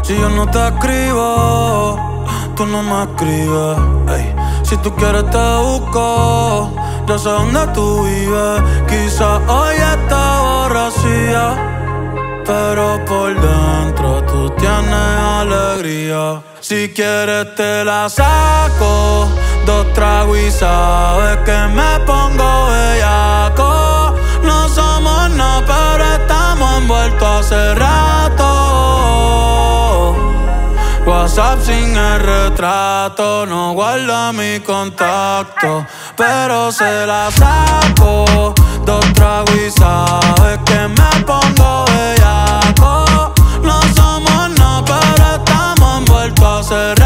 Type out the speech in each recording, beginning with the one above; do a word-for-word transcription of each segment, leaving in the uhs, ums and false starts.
Si yo no te escribo, tú no me escribes. Ey. Si tú quieres te busco, yo sé dónde tú vives. Quizás hoy está borracía, pero por dentro tú tienes alegría. Si quieres te la saco, dos tragos y sabes que me pongo bellaco. No somos nada, pero estamos envueltos hace rato. WhatsApp sin el retrato, no guarda mi contacto, pero se la saco, dos tragos y sabes que me pongo bellaco. No somos nada, pero estamos envueltos hace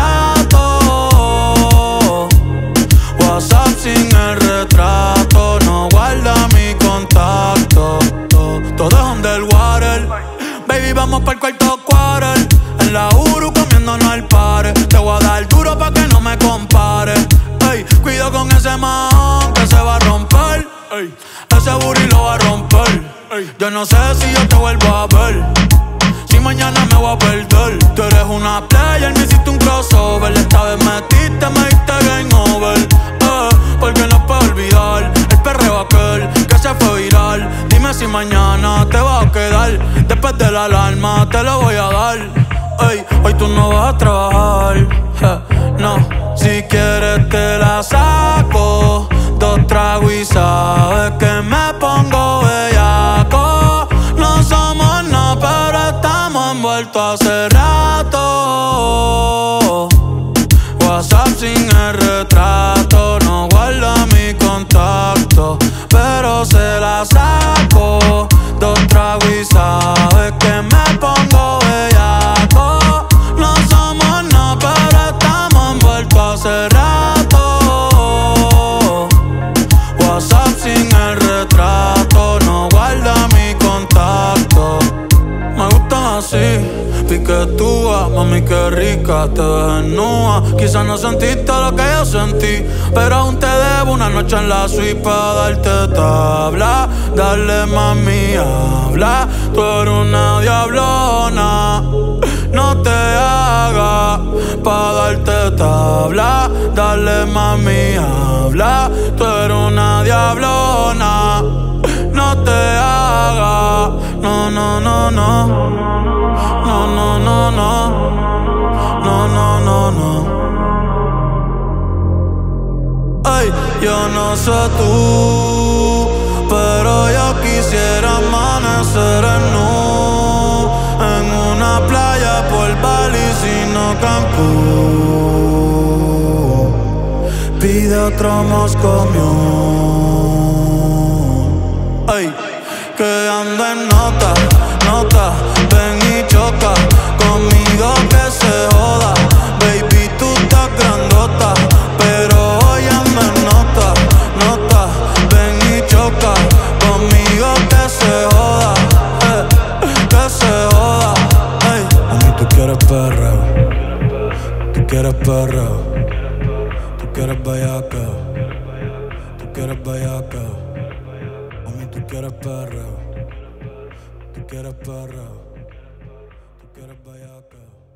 rato. WhatsApp sin el retrato, no guarda mi contacto. Todo es underwater, baby, vamos pa'l cuarto quarter. En la Uru comiéndonos al pare. Te voy a dar duro pa' que no me compare. Ey, cuido con ese man que se va a romper. Ey, ese booty lo va a romper. Ey, yo no sé si yo te vuelvo a ver, si mañana me voy a perder. Tú eres una player, me hiciste un crossover. Esta vez metiste, me diste game over. Eh, porque no puedo olvidar el perreo aquel que se fue viral. Dime si mañana te vas a quedar. Después de la alarma te lo voy a dar. Ey, hoy tú no vas a trabajar, eh, no. Si quieres te la saco, dos tragos y sabes que me pongo bellaco. No somos nada, pero estamos envueltos hace rato. WhatsApp sin el retrato, no guarda mi contacto, pero se la saco, dos tragos y sabes que me pongo bellaco. No somos nada, pero estamos envueltos hace rato. WhatsApp sin el retrato, no guarda mi contacto. Me gustan así, piquetúa, mami qué rica, te ves desnuda. Quizás no sentiste lo que yo sentí, pero aún te debo una noche en la suite pa' darte tabla. Dale mami, habla, tú eres una diablona. No te hagas pa' darte tabla. Dale mami, habla, tú eres una diablona. No te hagas, no, no, no, no. No, no, no, no. No, no, no, no. Ay, yo no sé tú, pero yo quisiera amanecer en nu, en una playa por Bali, sino Cancún. Pide otro Moscow Mule. Ay, que ando en nota, nota. Ven y choca conmigo que se joda. Baby, tú estás grandota, pero hoy ando en nota, nota. Ven y choca conmigo que se joda, eh, que se joda. Ey, mami, tú quieres perreo, tú quieres perreo, tú quieres bellaca, tú quieres bellaca. Mami, tú quieres perreo, tú quieres perreo, tú quieres bellaca.